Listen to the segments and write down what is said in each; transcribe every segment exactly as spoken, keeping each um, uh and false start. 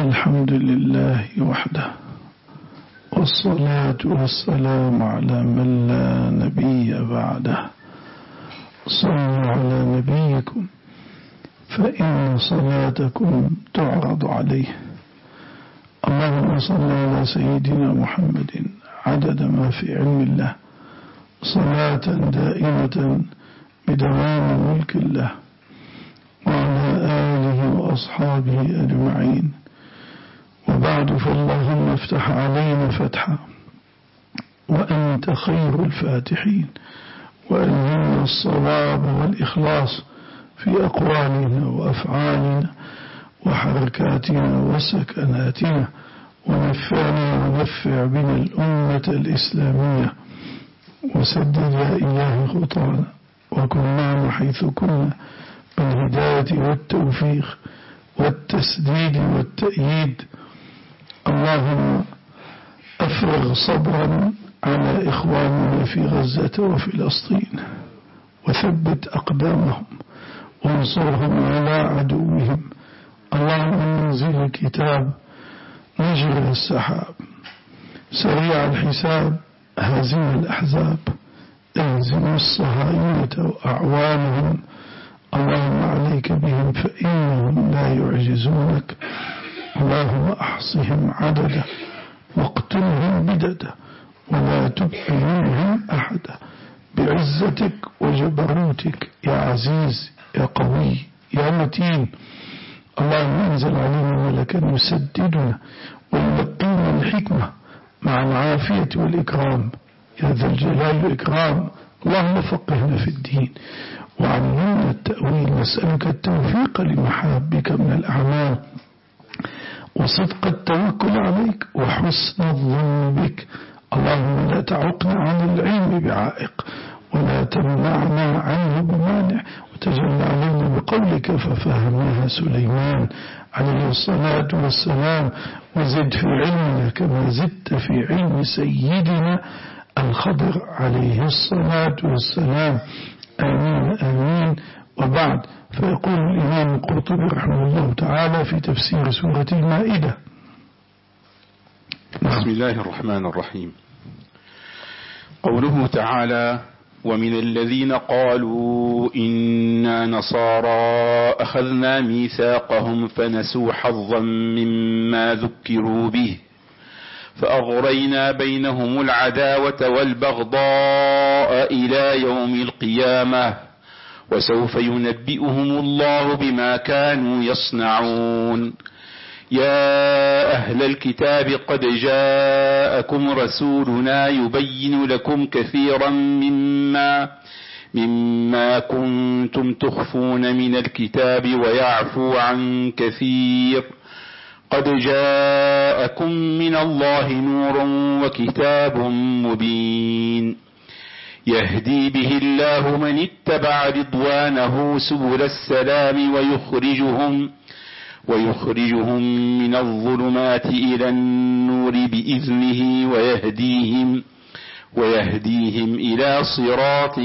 الحمد لله وحده، والصلاة والسلام على من لا نبي بعده. صلوا على نبيكم فإن صلاتكم تعرض عليه. اللهم صل على سيدنا محمد عدد ما في علم الله، صلاة دائمة بدوام ملك الله، وعلى آله وأصحابه أجمعين. وبعد، فاللهم افتح علينا فتحا وأنت خير الفاتحين، وألهمنا الصواب والإخلاص في أقوالنا وأفعالنا وحركاتنا وسكناتنا، ونفعنا ونفع بنا الأمة الإسلامية، وسدد يا إله خطانا، وكن معنا حيث كنا بالهداية والتوفيق والتسديد والتأييد. اللهم أفرغ صبرا على إخواننا في غزة وفلسطين، وثبت أقدامهم وانصرهم على عدوهم. اللهم انزل الكتاب مجرى السحاب، سريع الحساب، هازم الأحزاب، اهزم الصهاينة وأعوانهم. اللهم عليك بهم فإنهم لا يعجزونك. اللهم أحصهم عددا واقتلهم بددا، ولا تبق منهم أحدا، بعزتك وجبروتك يا عزيز يا قوي يا متين. اللهم انزل علينا ملكا يسددنا ويلقينا الحكمة مع العافية والإكرام يا ذا الجلال والإكرام. اللهم فقهنا في الدين وعلمنا التأويل، نسألك التوفيق لمحابك من الأعمال، وصدق التوكل عليك، وحسن الظن بك. اللهم لا تعقنا عن العلم بعائق، ولا تمنعنا عنه بمانع، وتجل علينا بقولك ففهمها سليمان عليه الصلاة والسلام. وزد في علمنا كما زدت في علم سيدنا الخضر عليه الصلاة والسلام. آمين آمين. وبعد، فيقول الإمام القرطبي رحمه الله تعالى في تفسير سورة المائدة: بسم الله الرحمن الرحيم. قوله تعالى: ومن الذين قالوا إنا نصارى أخذنا ميثاقهم فنسوا حظا مما ذكروا به فأغرينا بينهم العداوة والبغضاء إلى يوم القيامة وسوف ينبئهم الله بما كانوا يصنعون. يا أهل الكتاب قد جاءكم رسولنا يبين لكم كثيرا مما مما كنتم تخفون من الكتاب ويعفو عن كثير. قد جاءكم من الله نور وكتاب مبين يهدي به الله من اتبع رضوانه سبل السلام ويخرجهم ويخرجهم من الظلمات إلى النور بإذنه ويهديهم ويهديهم إلى صراط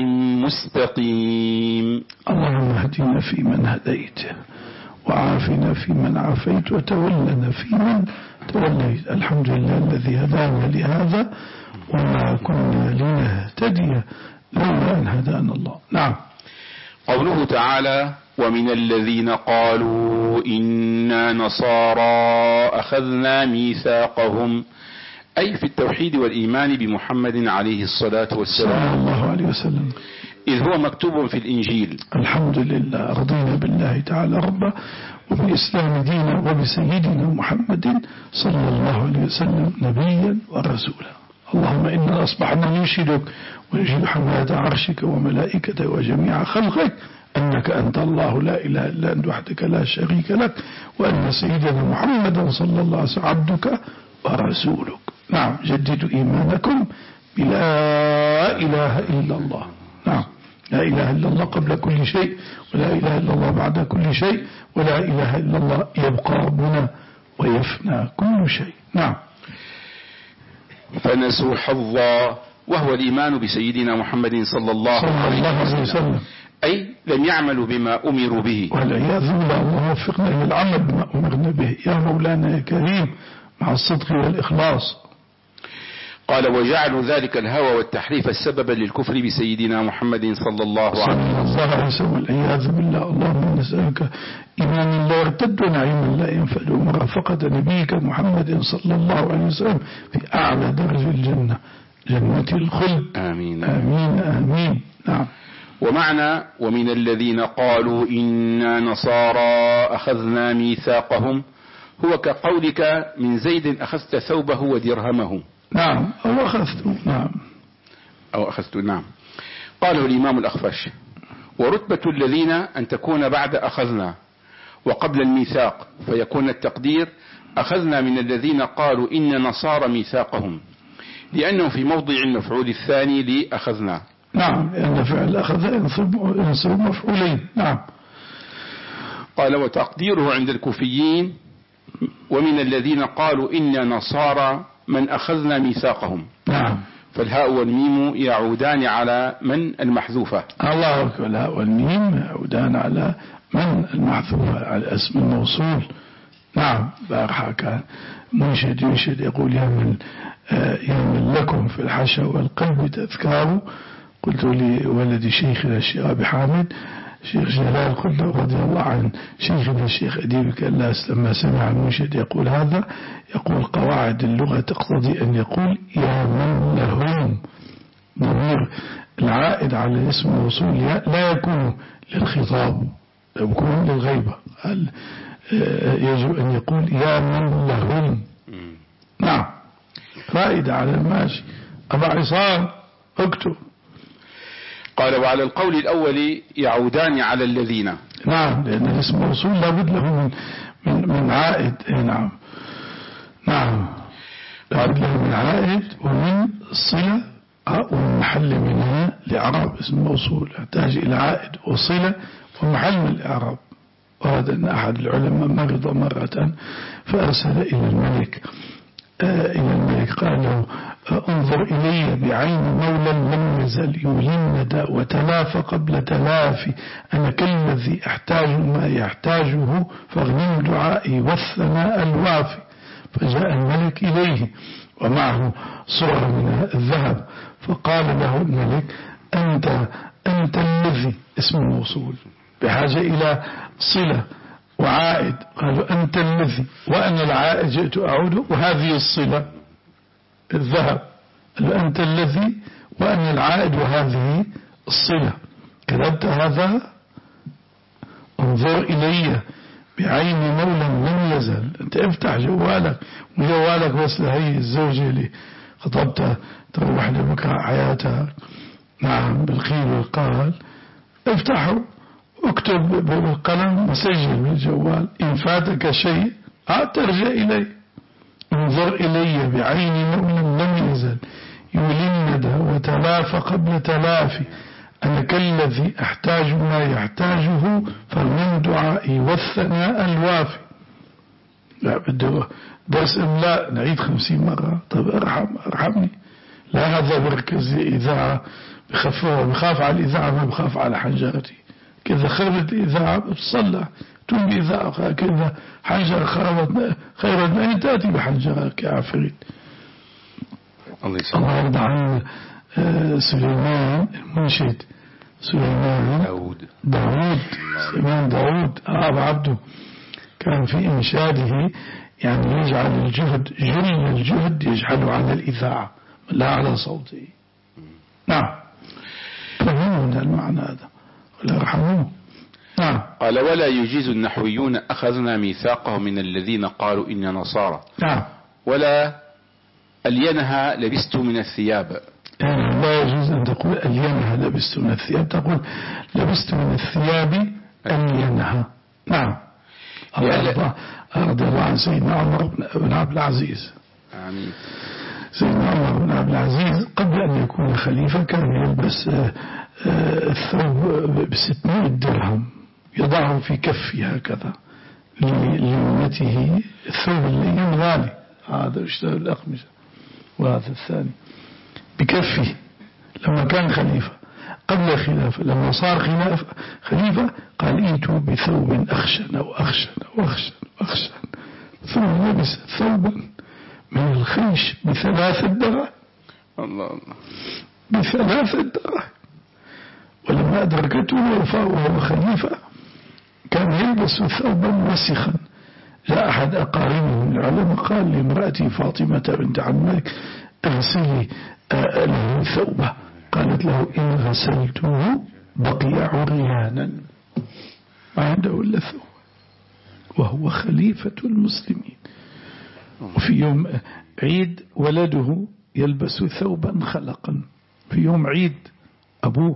مستقيم. اللهم اهدنا فيمن هديت، وعافنا فيمن عافيت، وتولنا فيمن توليت. الحمد لله الذي هدانا لهذا، وما كنا لنهتدي لولا أن هدانا الله. نعم. قوله تعالى: ومن الذين قالوا إنا نصارى أخذنا ميثاقهم، أي في التوحيد والإيمان بمحمد عليه الصلاة والسلام صلى الله عليه وسلم، إذ هو مكتوب في الإنجيل. الحمد لله، رضينا بالله تعالى ربا، وبالإسلام دينا، وبسيدنا محمد صلى الله عليه وسلم نبيا ورسولا. اللهم إنا أصبحنا ننشدك ونشهد حماة عرشك وملائكته وجميع خلقك أنك أنت الله لا إله إلا أنت وحدك لا شريك لك، وأن سيدنا محمدا صلى الله عليه وسلم عبدك ورسولك. نعم. جددوا إيمانكم بلا إله إلا الله. نعم. لا إله إلا الله قبل كل شيء، ولا إله إلا الله بعد كل شيء، ولا إله إلا الله يبقى ربنا ويفنى كل شيء. نعم. فنسوا حظا، وهو الإيمان بسيدنا محمد صلى الله عليه وسلم، أي لم يعملوا بما أمروا به. والعياذ بالله. الله وفقنا إلى العمل بما أمرنا به يا مولانا يا كريم مع الصدق والإخلاص. قال وجعلوا ذلك الهوى والتحريف السبب للكفر بسيدنا محمد صلى الله عليه وسلم والعياذ بالله. اللهم نسألك إيمانا لا يرتد ونعيما لا ينفد ومرافقة نبيك محمد صلى الله عليه وسلم في أعلى درج الجنة جنة الخلد. آمين آمين آمين. نعم. ومعنى ومن الذين قالوا إنا نصارى أخذنا ميثاقهم هو كقولك من زيد أخذت ثوبه ودرهمه. نعم أو أخذت. نعم أو أخذت. نعم. قاله الإمام الأخفش ورتبة الذين أن تكون بعد أخذنا وقبل الميثاق فيكون التقدير أخذنا من الذين قالوا إن نصارى ميثاقهم لأنه في موضع المفعول الثاني لأخذنا. نعم لأن فعل أخذ ينصب مفعولين. نعم. قال وتقديره عند الكوفيين ومن الذين قالوا إن نصارى من أخذنا ميثاقهم. نعم. فالهاء والميم يعودان على من المحذوفة. الله أكبر. الهاء والميم يعودان على من المحذوفة على اسم الموصول. نعم. بارحة كان منشد ينشد يقول يا من يا من لكم في الحشا والقلب تذكار. قلت لولدي شيخنا الشيخ أبي حامد شيخ جلال قلت رضي الله عن شيخنا الشيخ أديب كلاس لما سمع المنشد يقول هذا يقول قواعد اللغة تقتضي أن يقول يا من لهم. ضمير العائد على اسم الوصول لا يكون للخطاب يكون للغيبة. يجب أن يقول يا من لهم. نعم. فائدة على الماشي. أبا عصام اكتب. قال وعلى القول الأول يعودان على الذين. نعم لأن الاسم موصول لابد له من من, من عائد. نعم. نعم لابد له من عائد ومن صلة ومن محل منها لإعراب. اسم موصول يحتاج إلى عائد وصلة ومحل من الإعراب. ورد أن أحد العلماء مرض مرة فأرسل إلى الملك إلى الملك قال له انظر إلي بعين مولى لم يزل يولي الندى وتلاف قبل تلافي أنا كالذي أحتاج ما يحتاجه فاغنم دعائي والثناء الوافي. فجاء الملك إليه ومعه صورة من الذهب فقال له الملك أنت أنت الذي اسم الموصول بحاجة إلى صلة وعائد. قالوا أنت الذي وأنا العائد جئت أعود وهذه الصلة الذهب. قالوا أنت الذي وأنا العائد وهذه الصلة. كذبت هذا. انظر إلي بعين مولى لم يزل. أنت افتح جوالك وجوالك بس لهي الزوجة اللي خطبتها تروح لبكاء حياتها. نعم بالخيل والقال افتحوا اكتب بالقلم وسجل بالجوال إن فاتك شيء عاد ترجع إلي. انظر إلي بعين مولى لم يزل يولي الندى وتلاف قبل تلافي أنا كالذي أحتاج ما يحتاجه فمن دعائي والثناء الوافي. لا بده درس إملاء نعيد خمسين مرة. طب ارحم ارحمني. لا هذا بركز إذاعة بخاف بخاف على الإذاعة ما بخاف على حنجرتي. كذا خربت الإذاعة بتصلح تم بإذاعة كذا حنجرة خربت خيرت ما تأتي بحنجرة كعفريت. الله يرضى عن سليمان المنشد سليمان داود داود سليمان داود أبو عبده كان في إنشاده يعني يجعل الجهد جل الجهد يجعله على الإذاعة لا على صوته. نعم فهمنا المعنى هذا ولا رحموه. نعم. قال ولا يجيز النحويون أخذنا ميثاقه من الذين قالوا إن نصارى. نعم. ولا ألينها لبست من الثياب. يعني لا يجوز أن تقول ألينها لبست من الثياب تقول لبست من الثياب ألينها. نعم. رضي الله عن سيدنا عمر بن عبد العزيز. آمين. سيدنا عمر بن عبد العزيز قبل أن يكون خليفة كان يلبس الثوب بستمائة درهم يضعه في كفه هكذا ليومته. الثوب اللين غالي هذا اشترى الأقمشة وهذا الثاني بكفه لما كان خليفة. قبل خلافة لما صار خلافة خليفة قال ائتوا بثوب أخشن وأخشن وأخشن وأخشن ثم لبس ثوبا من الخيش بثلاثة دراهم الله الله بثلاثة دراهم. ولما أدركته الوفاة وهو خليفة كان يلبس ثوبا وسخا. جاء أحد أقاربه من العلماء قال لامرأتي فاطمة بنت عمك اغسلي له ثوبه. قالت له إن غسلته بقي عريانا ما عنده إلا ثوب وهو خليفة المسلمين. وفي يوم عيد ولده يلبس ثوبا خلقا. في يوم عيد أبوه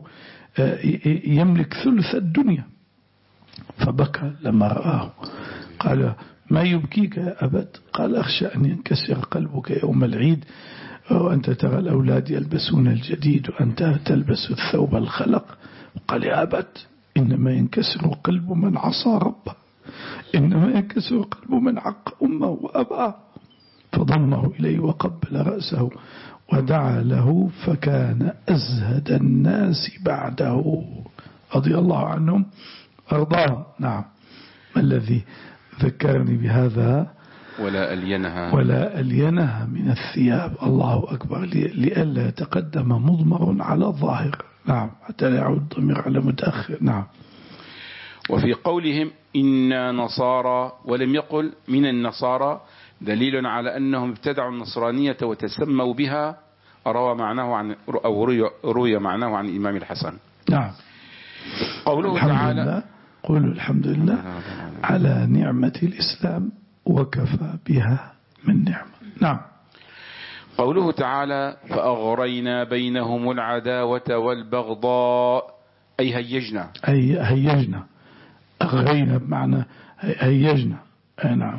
يملك ثلث الدنيا فبكى لما رآه. قال ما يبكيك يا أبت؟ قال أخشى أن ينكسر قلبك يوم العيد وأنت ترى الأولاد يلبسون الجديد وأنت تلبس الثوب الخلق. قال يا أبت إنما ينكسر قلب من عصى ربه، إنما ينكسر قلب من عق أمه وأباه. فضمه إليه وقبل رأسه ودعا له فكان أزهد الناس بعده رضي الله عنهم أرضاهم. نعم. ما الذي ذكرني بهذا؟ ولا ألينها ولا ألينها من الثياب. الله أكبر لئلا يتقدم مضمر على الظاهر. نعم حتى لا يعود ضمير على متأخر. نعم. وفي قولهم إنا نصارى ولم يقل من النصارى دليل على أنهم ابتدعوا النصرانية وتسموا بها. روى معناه عن أو روي معناه عن الإمام الحسن. نعم. قوله تعالى قولوا الحمد لله على نعمة الإسلام وكفى بها من نعمة. نعم. قوله تعالى فأغرينا بينهم العداوة والبغضاء أي هيجنا أي هيجنا أغرينا بمعنى هيجنا. أي نعم.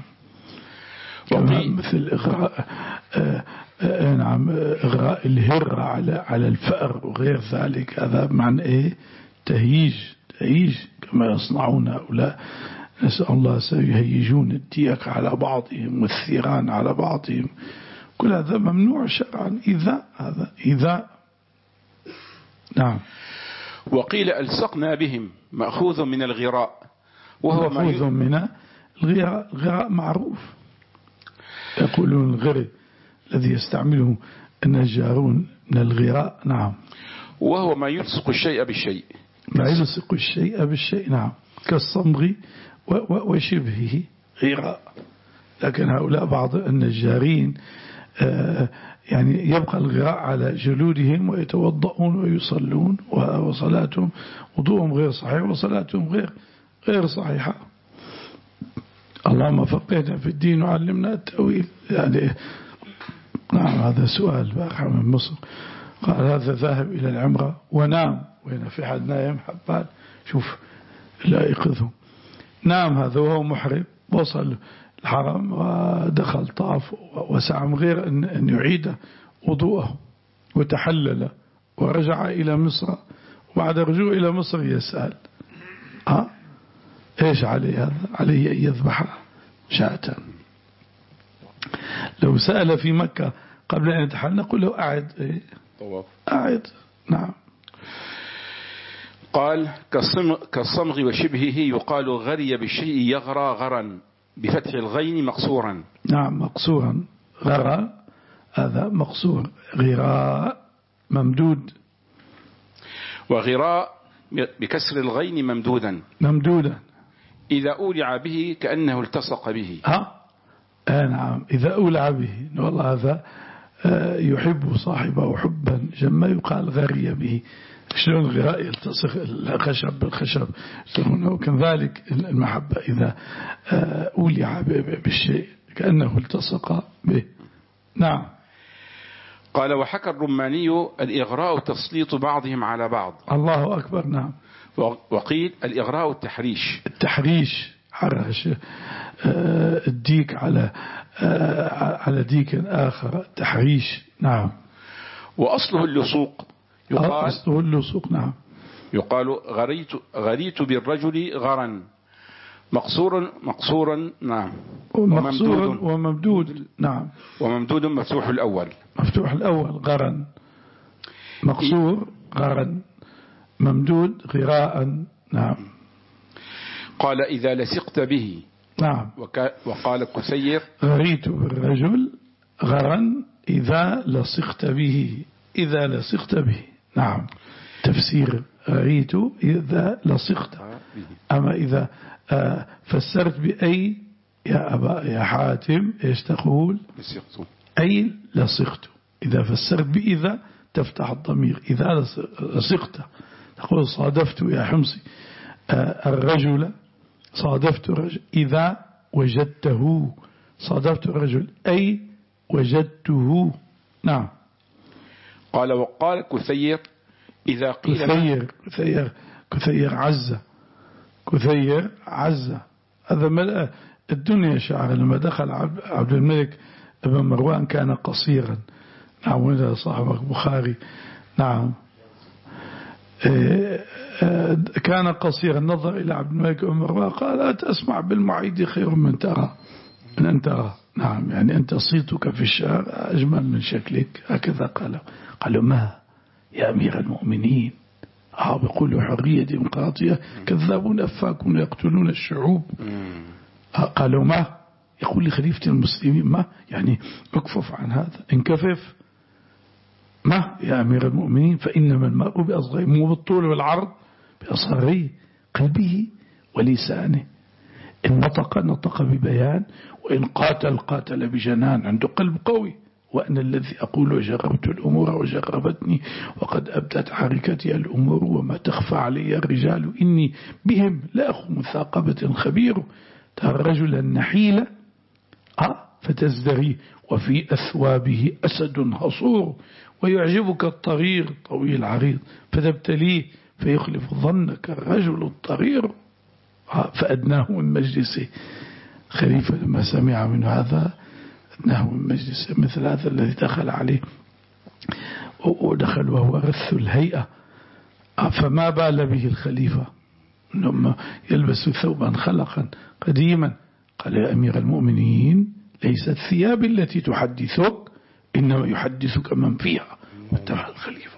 مثل إغراء آه نعم إغراء الهرة على على الفأر وغير ذلك. هذا بمعنى إيه؟ تهيج تهيج كما يصنعون هؤلاء. نسأل الله سيهيجون الديك على بعضهم والثيران على بعضهم. كل هذا ممنوع شرعا. إذا هذا إذا. نعم. وقيل ألصقنا بهم مأخوذ من الغراء وهو مأخوذ من الغراء. الغراء معروف يقولون الغري الذي يستعمله النجارون من الغراء. نعم. وهو ما يلصق الشيء بالشيء ما يلصق الشيء بالشيء. نعم. كالصمغ وشبهه غراء. لكن هؤلاء بعض النجارين يعني يبقى الغراء على جلودهم ويتوضؤون ويصلون وصلاتهم وضوءهم غير صحيح وصلاتهم غير غير صحيحة. اللهم فقهنا في الدين وعلمنا التأويل. يعني نعم. هذا سؤال باقي من مصر. قال هذا ذاهب إلى العمرة ونام. وهنا في حد نايم حبان شوف لا يقظهم. نام هذا وهو محرم وصل الحرم ودخل طاف وسعى من غير أن يعيد وضوءه وتحلل ورجع إلى مصر. وبعد رجوع إلى مصر يسأل ها إيش عليه؟ هذا عليه أن يذبح شاة. لو سأل في مكة قبل أن يتحلل نقول له أعد إيه؟ أعد. نعم. قال كالصمغ وشبهه يقال غري بالشيء يغرى غرا بفتح الغين مقصورا. نعم مقصورا. غرى هذا مقصور. غراء ممدود. وغراء بكسر الغين ممدودا ممدودا. إذا أولع به كأنه التصق به. ها آه نعم. إذا أولع به والله هذا يحب صاحبه حبا جما يقال غري به. شلون الغراء يلتصق الخشب بالخشب وكذلك المحبة إذا أولع بالشيء كأنه التصق به. نعم. قال وحكى الرماني الإغراء تسليط بعضهم على بعض. الله أكبر. نعم. وقيل الإغراء التحريش. التحريش حرش الديك على على ديك آخر تحريش. نعم. وأصله اللصوق يقال أصله اللصوق. نعم. يقال غريت غريت بالرجل غرا مقصور مقصورا. نعم. وممدود وممدود. نعم. وممدود مفتوح الأول مفتوح الأول غرا مقصور غرا. ممدود غراء. نعم. قال إذا لصقت به. نعم. وقال كسير غريت بالرجل غرا إذا لصقت به، إذا لصقت به. نعم. تفسير غريت إذا لصقت. أما إذا فسرت بأي يا أبا يا حاتم إيش تقول؟ لصقت. أي لصقت. إذا فسرت بإذا تفتح الضمير، إذا لصقت تقول صادفت يا حمصي الرجل، صادفت الرجل إذا وجدته، صادفت الرجل أي وجدته. نعم. قال وقال كثير إذا قيل كثير كثير كثير عزة، كثير عزة. هذا ملأ الدنيا شعر. لما دخل عبد الملك ابن مروان كان قصيرا. نعم. وإذا صاحبك بخاري. نعم. كان قصيرا، نظر إلى عبد الملك ابن مروان قال أتسمع بالمعيد خير من ترى من أن ترى. نعم. يعني أنت صيتك في الشعر أجمل من شكلك. هكذا قالوا. قالوا ما يا أمير المؤمنين، اه بيقولوا حرية ديمقراطية، كذابون أفاكون يقتلون الشعوب. قالوا ما، يقول لخليفة المسلمين ما، يعني اكفف عن هذا، انكفف. ما يا أمير المؤمنين فإنما المرء بأصغره، مو بالطول والعرض، بأصغره قلبه ولسانه. إن نطق نطق ببيان، وإن قاتل قاتل بجنان. عنده قلب قوي. وأنا الذي أقول وجربت الأمور وجربتني، وقد أبدت حركتي الأمور، وما تخفى علي الرجال إني بهم لأخو مثاقبة خبير. ترى الرجل النحيل آه فتزدري، وفي أثوابه أسد هصور، ويعجبك الطرير طويل عريض، فتبتليه فيخلف ظنك الرجل الطرير. آه فأدناه من مجلسه. خليفة لما سمع من هذا أدناه من مجلسه، مثل هذا الذي دخل عليه ودخل وهو رث الهيئة. فما بال به الخليفة لما يلبس ثوبا خلقا قديما. قال يا أمير المؤمنين ليست الثياب التي تحدثك، إنما يحدثك من فيها. واتبع الخليفة.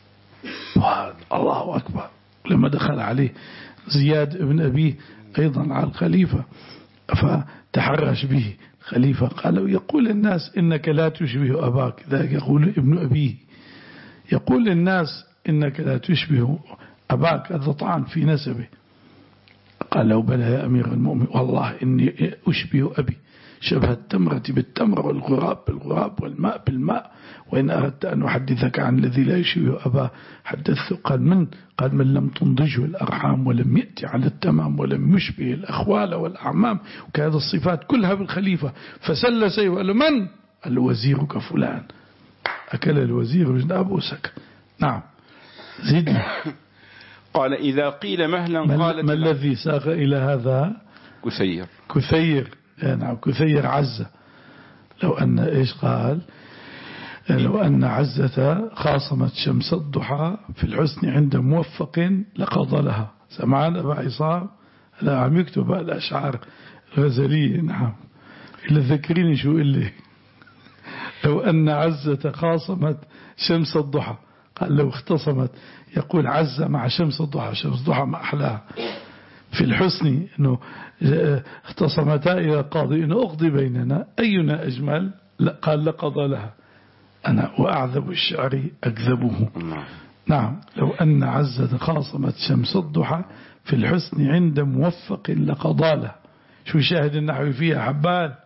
الله أكبر. لما دخل عليه زياد ابن أبيه أيضا على الخليفة فتحرش به خليفة. قالوا يقول الناس إنك لا تشبه أباك، ذاك يقول ابن أبيه، يقول الناس إنك لا تشبه أباك، هذا طعن في نسبه. قال له بلى يا أمير المؤمن والله إني أشبه أبي، شبه التمرة بالتمرة والغراب بالغراب والماء بالماء. وإن أردت أن أحدثك عن الذي لا يشبه أباه حدثت. قال من؟ قال من لم تنضجه الأرحام، ولم يأتي على التمام، ولم يشبه الأخوال والأعمام. وكهذه الصفات كلها بالخليفة. فسل سيف قال له من؟ قال له وزيرك فلان. أكل الوزير وجنابه وسكت. نعم. زدنا. قال إذا قيل مهلا قالت ما الذي ساق إلى هذا؟ كثير كثير. نعم. كثير عزة. لو أن إيش قال؟ لو أن عزة خاصمت شمس الضحى في الحسن عند موفق لقضى لها. سمعان أبا عصام لا عم يكتب الأشعار الغزلية. نعم. إلا ذكريني شو اللي لو أن عزة خاصمت شمس الضحى، قال لو اختصمت، يقول عزة مع شمس الضحى، شمس الضحى ما أحلاها في الحسن، إنه اختصمتا إلى قاضي إنه أقضي بيننا أينا أجمل، قال لقضى لها. أنا وأعذب الشعر أكذبه. نعم. لو أن عزة خاصمت شمس الضحى في الحسن عند موفق لقضى له. شو شاهد النحو فيها حبان؟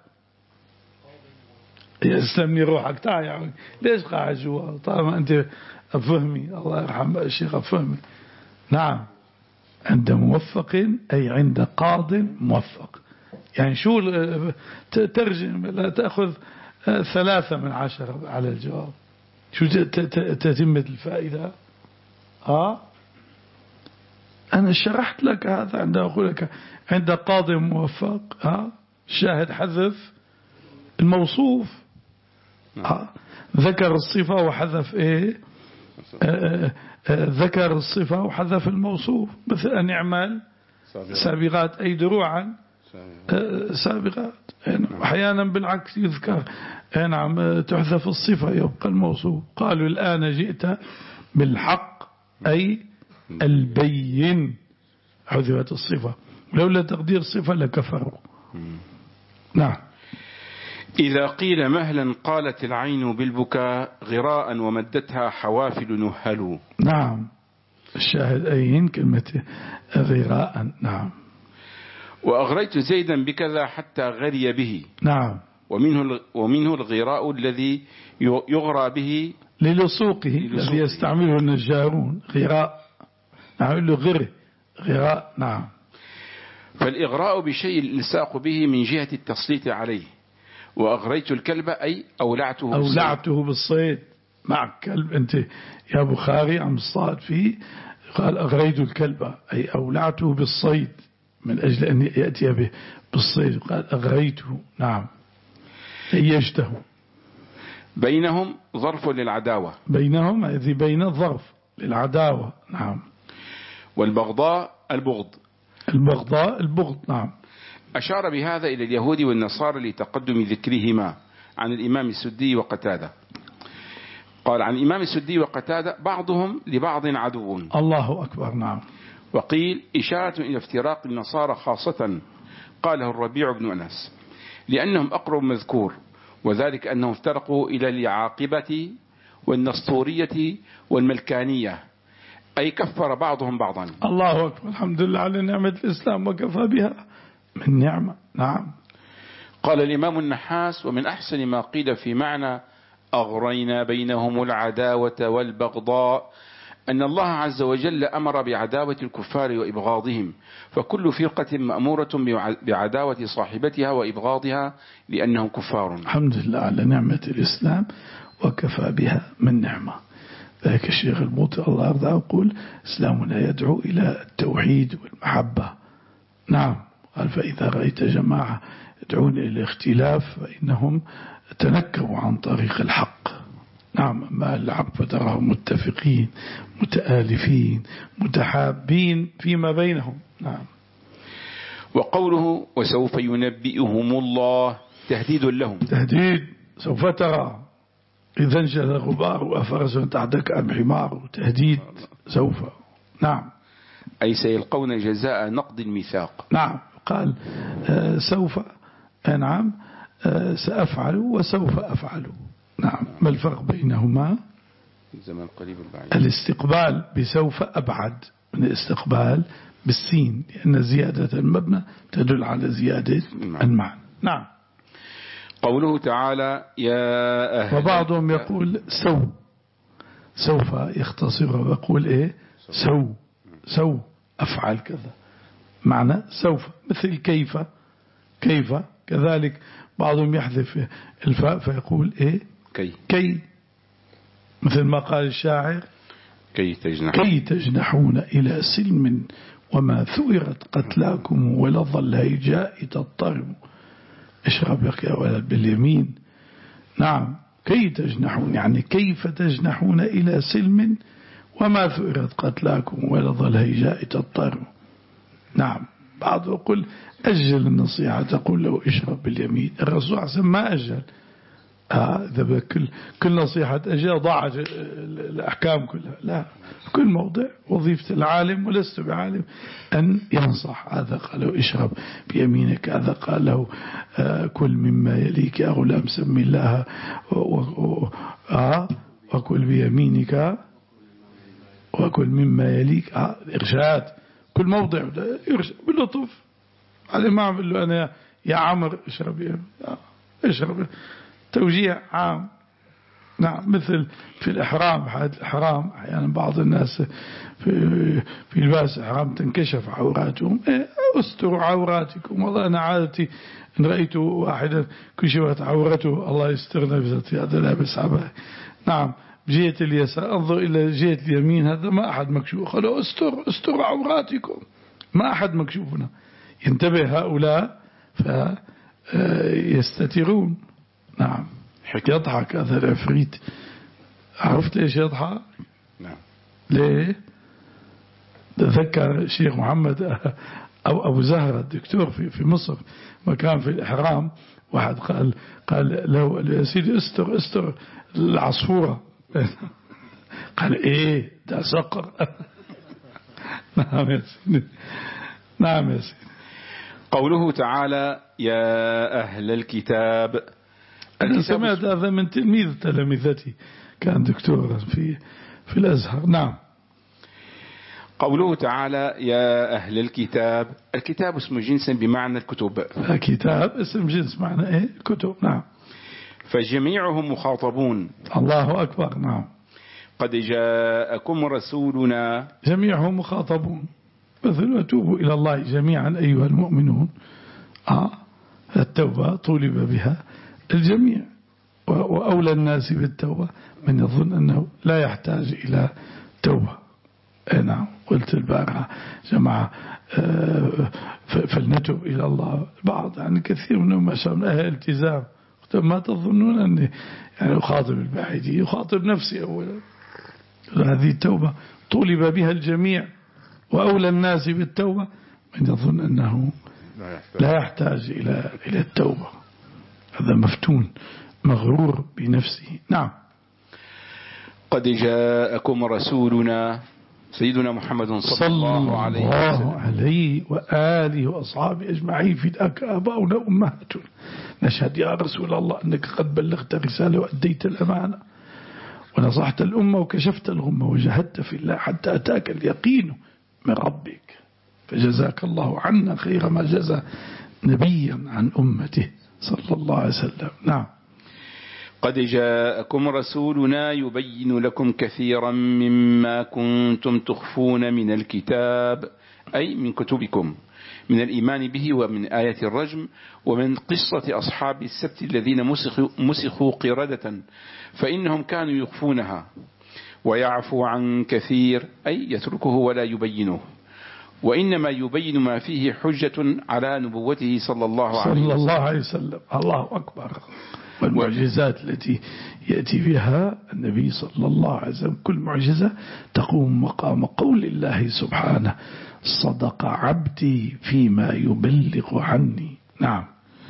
يسلمني روحك. تعال يا عمي ليش قاعد جوا طالما أنت أفهمي. الله يرحم الشيخ أفهمي. نعم. عند موفق أي عند قاض موفق. يعني شو ترجم لا تأخذ ثلاثة من عشرة على الجواب. شو تتمة الفائدة؟ آه أنا شرحت لك هذا عندما أقول لك عند قاضي موفق. آه شاهد حذف الموصوف. آه ذكر الصفة وحذف إيه؟ آه آه ذكر الصفة وحذف الموصوف. مثل أن يعمل سابغات أي دروعا سابقات. أحيانا بالعكس يذكر نعم تحذف الصفة يبقى الموصوف. قالوا الآن جئت بالحق أي البين حذفت الصفة، لولا تقدير صفة لكفروا. نعم. إذا قيل مهلا قالت العين بالبكاء غراء ومدتها حوافل نهلوا. نعم، الشاهد أين كلمة غراء. نعم. وأغريت زيدا بكذا حتى غري به. نعم. ومنه ومنه الغراء الذي يغرى به للصوقه الذي يستعمله النجارون. غراء، نعم، له غر غراء. نعم. فالإغراء بشيء الإلصاق به من جهة التسليط عليه. وأغريت الكلب أي أولعته بالصيد. أولعته بالصيد. مع كلب أنت يا بخاري عم صاد فيه، قال أغريت الكلب أي أولعته بالصيد من أجل أن يأتي به بالصيد، قال أغريته. نعم. هيجته. بينهم ظرف للعداوة. بينهم هذه بين الظرف للعداوة. نعم. والبغضاء البغض. البغضاء البغض. نعم. أشار بهذا إلى اليهود والنصارى لتقدم ذكرهما عن الإمام السدي وقتادة. قال عن الإمام السدي وقتادة بعضهم لبعض عدو. الله أكبر. نعم. وقيل إشارة إلى افتراق النصارى خاصة، قاله الربيع بن أنس، لأنهم أقرب مذكور، وذلك أنهم افترقوا إلى العاقبة والنسطورية والملكانية، أي كفر بعضهم بعضا. الله أكبر. الحمد لله على نعمة الإسلام وكفى بها من نعمة. نعم. قال الإمام النحاس ومن أحسن ما قيل في معنى أغرينا بينهم العداوة والبغضاء أن الله عز وجل أمر بعداوة الكفار وإبغاضهم، فكل فرقة مأمورة بعداوة صاحبتها وإبغاضها لأنهم كفار. الحمد لله على نعمة الإسلام وكفى بها من نعمة. ذلك الشيخ الموطي الله يرضى يقول إسلامنا يدعو إلى التوحيد والمحبة. نعم. قال فإذا رأيت جماعة يدعون إلى الاختلاف فإنهم تنكروا عن طريق الحق. نعم. ما الحق فتراهم متفقين متآلفين متحابين فيما بينهم. نعم. وقوله وسوف ينبئهم الله تهديد لهم. تهديد. سوف ترى إذا انجل الغبار وأفرس تحتك أم حمار. تهديد. سوف. نعم. أي سيلقون جزاء نقض الميثاق. نعم. قال آه سوف. نعم. آه سأفعل وسوف أفعل. نعم. ما الفرق بينهما؟ زمن قريب البعيد. الاستقبال بسوف أبعد من الاستقبال بالسين، لأن زيادة المبنى تدل على زيادة المعنى. نعم. قوله تعالى يا أهل. وبعضهم يقول سو، سوف يختصر ويقول إيه سو، سو أفعل كذا، معنى سوف مثل كيف، كيف كذلك. بعضهم يحذف الفاء فيقول إيه كي، كي مثل ما قال الشاعر كي تجنح كي تجنحون إلى سلم وما ثؤرت قتلاكم ولظ الهيجاء تضطرم. اشرب لك يا ولد باليمين. نعم. كي تجنحون يعني كيف تجنحون إلى سلم وما ثؤرت قتلاكم ولظ الهيجاء تضطرم. نعم. بعض يقول أجل النصيحة، تقول له اشرب باليمين. الرسول عسى ما أجل. هذا كل كل نصيحة أجل ضاعت الأحكام كلها. لا، كل موضع وظيفة العالم ولست بعالم أن ينصح. هذا قال له اشرب بيمينك، هذا قال له كل مما يليك يا غلام سمي الله وكل بيمينك وكل مما يليك. إرشاد كل موضع يرشد باللطف. على ما عمل له أنا يا عمر اشرب، اشرب توجيه عام. نعم. مثل في الإحرام، حالة الإحرام أحيانا بعض الناس في في لباس الإحرام تنكشف عوراتهم. استروا عوراتكم. والله أنا عادتي إن رأيت واحدا كشفت عورته الله يسترنا بذات هذا لابس عباية. نعم. بجهة اليسار انظر إلى جهة اليمين، هذا ما أحد مكشوف. قالوا استر استر عوراتكم، ما أحد مكشوفنا. ينتبه هؤلاء فيستترون. نعم. يضحك هذا العفريت. عرفت ليش يضحك؟ نعم. ليه؟ تذكر الشيخ محمد أو أبو زهرة الدكتور في في مصر مكان في الإحرام، واحد قال قال له يا سيدي استر استر العصفورة. قال إيه ده صقر. نعم يا سيدي. نعم يا سيدي. قوله تعالى يا أهل الكتاب. أنا سمعت هذا من تلميذ تلامذتي كان دكتورا في في الأزهر. نعم. قوله تعالى يا أهل الكتاب، الكتاب اسم جنس بمعنى الكتب. كتاب اسم جنس معنى إيه؟ كتب. نعم. فجميعهم مخاطبون. الله أكبر. نعم. قد جاءكم رسولنا، جميعهم مخاطبون. مثل توبوا إلى الله جميعا أيها المؤمنون. آه التوبة طولب بها الجميع، وأولى الناس بالتوبة من يظن أنه لا يحتاج إلى توبة. نعم. قلت البارحة جماعة فلنتوب إلى الله. بعض يعني كثير منهم ما شاء الله أهل التزام، ما تظنون أني يعني أخاطب البعيدين، يخاطب نفسي أولا. هذه التوبة طولب بها الجميع، وأولى الناس بالتوبة من يظن أنه لا يحتاج إلى إلى التوبة. هذا مفتون مغرور بنفسه. نعم. قد جاءكم رسولنا سيدنا محمد صلى, صلى الله عليه وسلم عليه وآله وأصحابه أجمعين فداك آباؤنا وأمهاتنا، نشهد يا رسول الله أنك قد بلغت الرسالة وأديت الأمانة ونصحت الأمة وكشفت الغمة وجاهدت في الله حتى أتاك اليقين من ربك، فجزاك الله عنا خير ما جزى نبيا عن أمته صلى الله عليه وسلم. نعم. قد جاءكم رسولنا يبين لكم كثيرا مما كنتم تخفون من الكتاب، أي من كتبكم، من الإيمان به ومن آية الرجم ومن قصة أصحاب السبت الذين مسخوا, مسخوا قردة فإنهم كانوا يخفونها، ويعفو عن كثير أي يتركه ولا يبينه، وإنما يبين ما فيه حجة على نبوته صلى الله عليه وسلم. صلى الله عليه وسلم. الله أكبر. والمعجزات التي يأتي بها النبي صلى الله عليه وسلم كل معجزة تقوم مقام قول الله سبحانه صدق عبدي فيما يبلغ عني. نعم.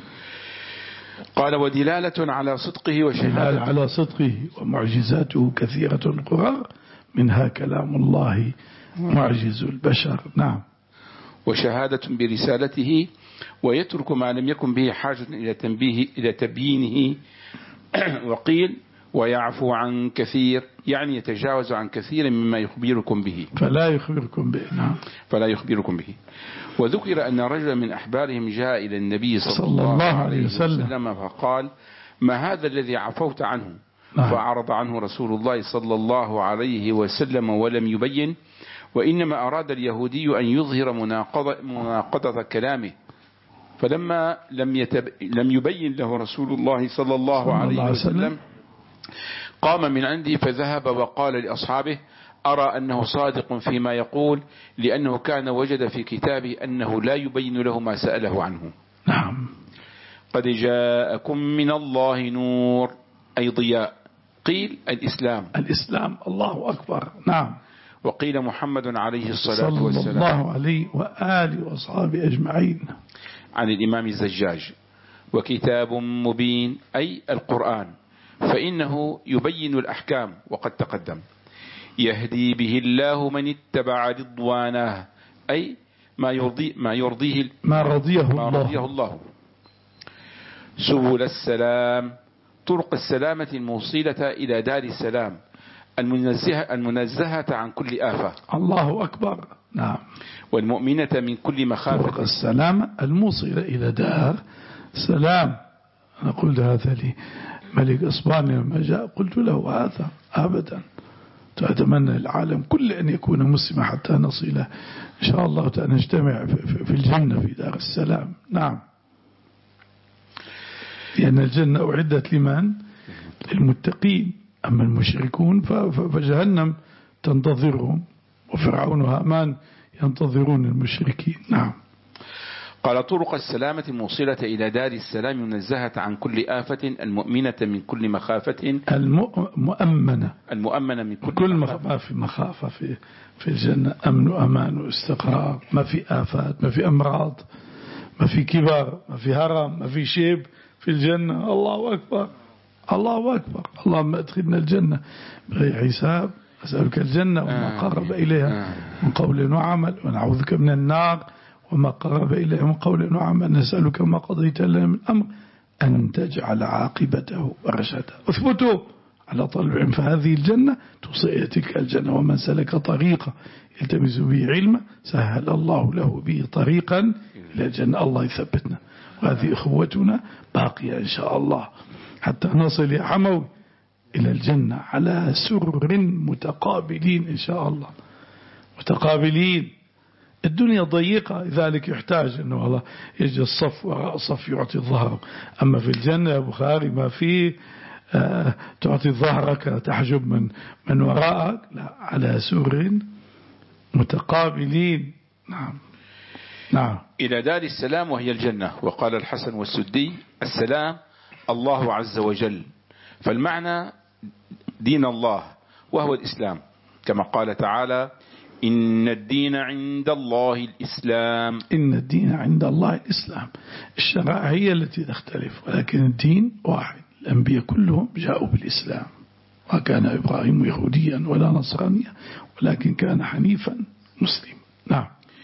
قال ودلالة على صدقه وشهادته، على صدقه ومعجزاته كثيرة قرار، منها كلام الله معجز البشر. نعم. وشهادة برسالته، ويترك ما لم يكن به حاجة إلى تنبيه إلى تبيينه. وقيل ويعفو عن كثير، يعني يتجاوز عن كثير مما يخبركم به، فلا يخبركم به. نعم. فلا يخبركم به. وذكر أن رجلا من أحبارهم جاء إلى النبي صلى, صلى الله عليه وسلم, وسلم فقال ما هذا الذي عفوت عنه؟ نعم. فأعرض عنه رسول الله صلى الله عليه وسلم ولم يبين، وإنما أراد اليهودي أن يظهر مناقضة, مناقضة كلامه، فلما لم, يتب... لم يبين له رسول الله صلى الله صلى عليه الله وسلم قام من عنده فذهب وقال لأصحابه أرى أنه صادق فيما يقول، لأنه كان وجد في كتابه أنه لا يبين له ما سأله عنه. نعم. قد جاءكم من الله نور، أي ضياء. قيل الإسلام. الإسلام. الله أكبر. نعم. وقيل محمد عليه الصلاة والسلام صلى الله عليه وآله وأصحابه أجمعين. عن الإمام الزجاج وكتاب مبين، أي القرآن، فإنه يبين الأحكام وقد تقدم. يهدي به الله من اتبع رضوانه، أي ما يرضي ما يرضيه ما رضيه, ما رضيه الله. الله. سبل السلام، طرق السلامة الموصلة إلى دار السلام المنزهة, المنزهة عن كل آفة. الله أكبر. نعم. والمؤمنة من كل مخافة. طرق السلامة الموصلة إلى دار سلام. أنا قلت هذا لي ملك إسبانيا لما جاء، قلت له هذا أبدا أتمنى العالم كل أن يكون مسلما حتى نصل إن شاء الله نجتمع في الجنة في دار السلام. نعم. لأن الجنة أعدت لمن؟ للمتقين، أما المشركون فجهنم تنتظرهم، وفرعون وهامان ينتظرون المشركين. نعم. قال طرق السلامة الموصلة إلى دار السلام منزهة عن كل آفة، المؤمنة من كل مخافة، المؤمنة المؤمنة من كل, كل مخافة. ما في مخافة في في الجنة، أمن وأمان واستقرار، ما في آفات، ما في أمراض، ما في كبار، ما في هرم، ما في شيب في الجنة. الله أكبر. الله أكبر. اللهم أدخلنا الجنة بغير حساب أسألك الجنة وما قرب إليها من قول وعمل، ونعوذك من النار وما قرب إليها من قول وعمل. نسألك ما قضيت لنا من أمر أن تجعل عاقبته رشدا. اثبتوا على طلب فهذه الجنة توصي تلك الجنة. ومن سلك طريقا يلتمس به علما سهل الله له به طريقا إلى الجنة. الله يثبتنا. وهذه أخوتنا باقية إن شاء الله حتى نصل يا حموي إلى الجنة على سرر متقابلين إن شاء الله. متقابلين. الدنيا ضيقة لذلك يحتاج أنه الله يجي الصف وراء الصف يعطي الظهر. أما في الجنة يا بخاري ما فيه آه تعطي ظهرك تحجب من من وراءك، لا، على سرر متقابلين. نعم نعم. إلى دار السلام وهي الجنة. وقال الحسن والسدي السلام الله عز وجل، فالمعنى دين الله وهو الإسلام، كما قال تعالى إن الدين عند الله الإسلام. إن الدين عند الله الإسلام. الشرائع هي التي تختلف ولكن الدين واحد. الأنبياء كلهم جاءوا بالإسلام، وكان إبراهيم يهوديا ولا نصرانيا ولكن كان حنيفا مسلم. نعم.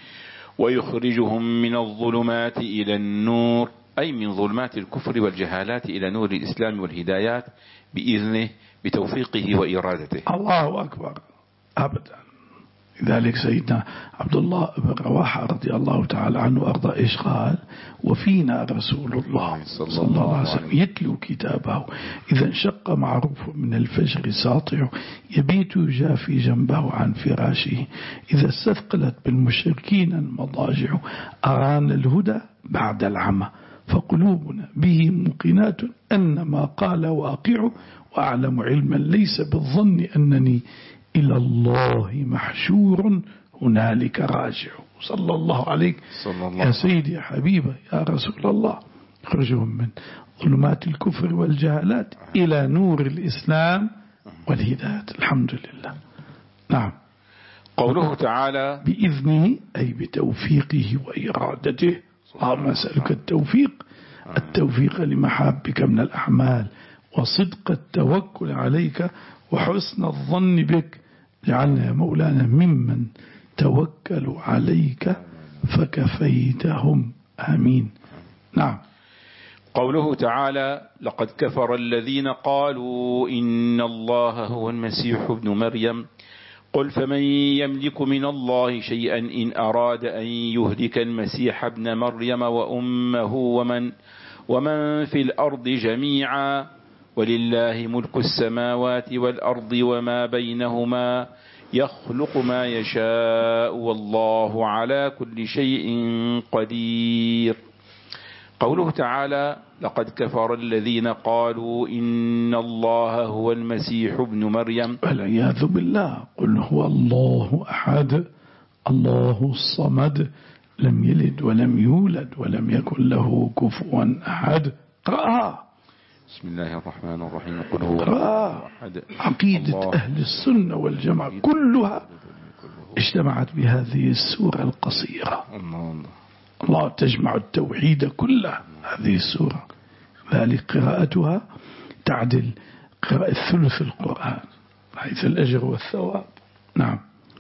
ويخرجهم من الظلمات إلى النور، أي من ظلمات الكفر والجهالات إلى نور الإسلام والهدايات بإذنه بتوفيقه وإرادته. الله أكبر. أبدا. لذلك سيدنا عبد الله بن رواحة رضي الله تعالى عنه وأرضى إيش قال؟ وفينا رسول الله صلى الله عليه وسلم يتلو كتابه إذا انشق معروف من الفجر ساطع يبيت يجافي جنبه عن فراشه إذا استثقلت بالمشركين المضاجع أرانا الهدى بعد العمى فقلوبنا به موقنات أن ما قال واقع وأعلم علما ليس بالظن أنني إلى الله محشور هنالك راجع. صلى الله عليك صلى الله يا سيدي يا حبيبي يا رسول الله. اخرجهم من ظلمات الكفر والجهالات إلى نور الإسلام والهداية. الحمد لله. نعم. قوله تعالى بإذنه أي بتوفيقه وإرادته. اللهم أسألك التوفيق التوفيق لمحابك من الأعمال وصدق التوكل عليك وحسن الظن بك. جعلنا يا مولانا ممن توكلوا عليك فكفيتهم. آمين. نعم. قوله تعالى لقد كفر الذين قالوا إن الله هو المسيح ابن مريم قل فمن يملك من الله شيئا إن أراد أن يهلك المسيح ابن مريم وأمه ومن, ومن في الأرض جميعا ولله ملك السماوات والأرض وما بينهما يخلق ما يشاء والله على كل شيء قدير. قوله تعالى لقد كفر الذين قالوا إن الله هو المسيح ابن مريم والعياذ بالله. قل هو الله أحد الله الصمد لم يلد ولم يولد ولم يكن له كفوا أحد. قرأها. بسم الله الرحمن الرحيم. قل هو الله أحد. عقيدة أهل السنة والجماعة كلها اجتمعت بهذه السورة القصيرة. الله تجمع التوحيد كله هذه السورة. ذلك قراءتها تعدل قراءة ثلث القرآن حيث الأجر والثواب. نعم.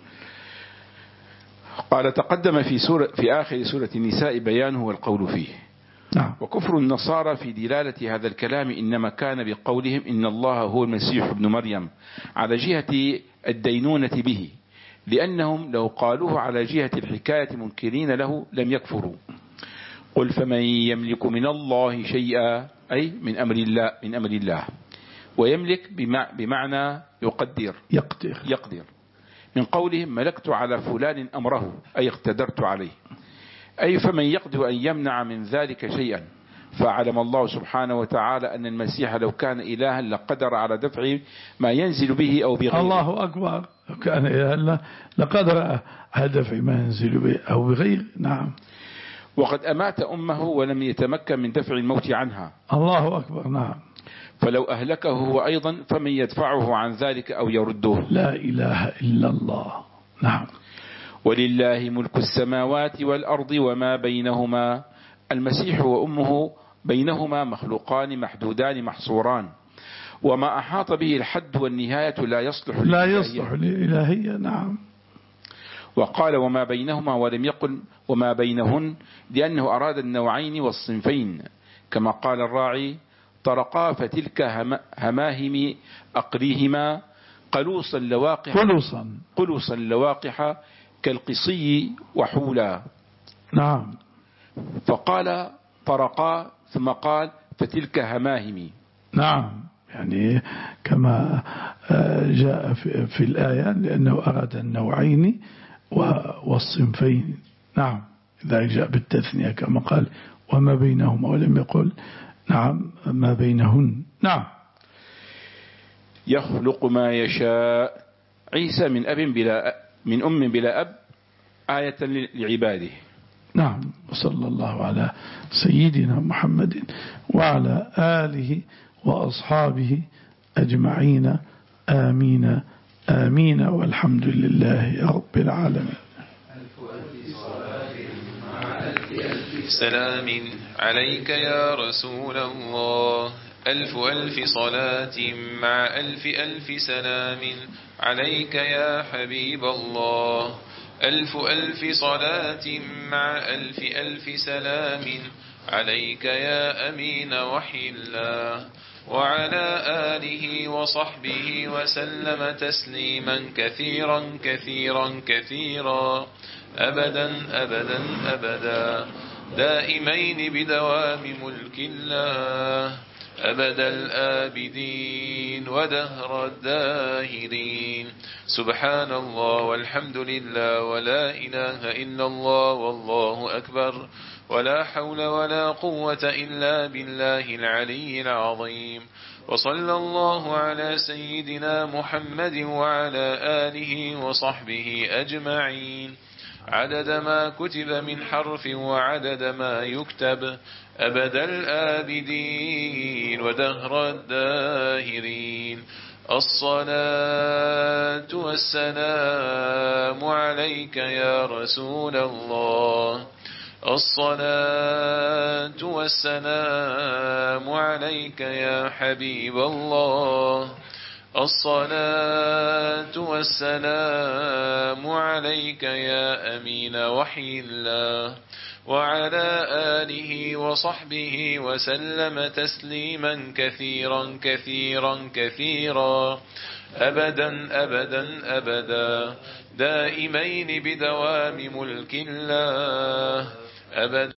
قال تقدم في سورة في آخر سورة النساء بيانه والقول فيه. نعم. وكفر النصارى في دلالة هذا الكلام إنما كان بقولهم إن الله هو المسيح ابن مريم على جهة الدينونة به، لأنهم لو قالوه على جهة الحكاية منكرين له لم يكفروا. قل فمن يملك من الله شيئا أي من أمر الله من أمر الله. ويملك بمعنى يقدر يقدر يقدر من قولهم ملكت على فلان أمره أي اقتدرت عليه، أي فمن يقدر أن يمنع من ذلك شيئا. فعلم الله سبحانه وتعالى أن المسيح لو كان إلها لقدر على دفع ما ينزل به أو بغيره. الله أكبر. لو كان إلها لقدر على دفع ما ينزل به أو بغيره. نعم. وقد أمات أمه ولم يتمكن من دفع الموت عنها. الله أكبر. نعم. فلو أهلكه هو أيضا فمن يدفعه عن ذلك أو يرده. لا إله إلا الله. نعم. ولله ملك السماوات والأرض وما بينهما. المسيح وأمه بينهما مخلوقان محدودان محصوران، وما أحاط به الحد والنهاية لا يصلح لا يصلح للإلهية. نعم. وقال وما بينهما ولم يقل وما بينهن، لأنه أراد النوعين والصنفين، كما قال الراعي طرقا فتلك هماهم أقريهما قلوصا لواقح قلوصا قلوصا لواقح كالقصي وحولا. نعم. فقال طرقا ثم قال فتلك هماهم. نعم، يعني كما جاء في الآية، لأنه أراد النوعين والصنفين. نعم، إذا جاء بالتثنية كما قال وما بينهما ولم يقل نعم ما بينهن. نعم. يخلق ما يشاء. عيسى من أب بلا من أم بلا أب آية لعباده. نعم. وصلى الله على سيدنا محمد وعلى آله وأصحابه أجمعين. آمين آمين والحمد لله رب العالمين. سلام عليك يا رسول الله، ألف ألف صلاة مع ألف ألف سلام عليك يا حبيب الله، ألف ألف صلاة مع ألف ألف سلام عليك يا أمين وحي الله، وعلى آله وصحبه وسلم تسليما كثيرا كثيرا كثيرا أبدا أبدا أبدا دائمين بدوام ملك الله أبد الآبدين ودهر الداهرين. سبحان الله والحمد لله ولا إله إلا الله والله أكبر، ولا حول ولا قوة إلا بالله العلي العظيم. وصلى الله على سيدنا محمد وعلى آله وصحبه أجمعين، عدد ما كتب من حرف وعدد ما يكتب، أبد الآبدين ودهر الداهرين. الصلاة والسلام عليك يا رسول الله، الصلاة والسلام عليك يا حبيب الله، الصلاة والسلام عليك يا أمين وحي الله، وعلى آله وصحبه وسلم تسليما كثيرا كثيرا كثيرا أبدا أبدا أبدا دائمين بدوام ملك الله أبدا.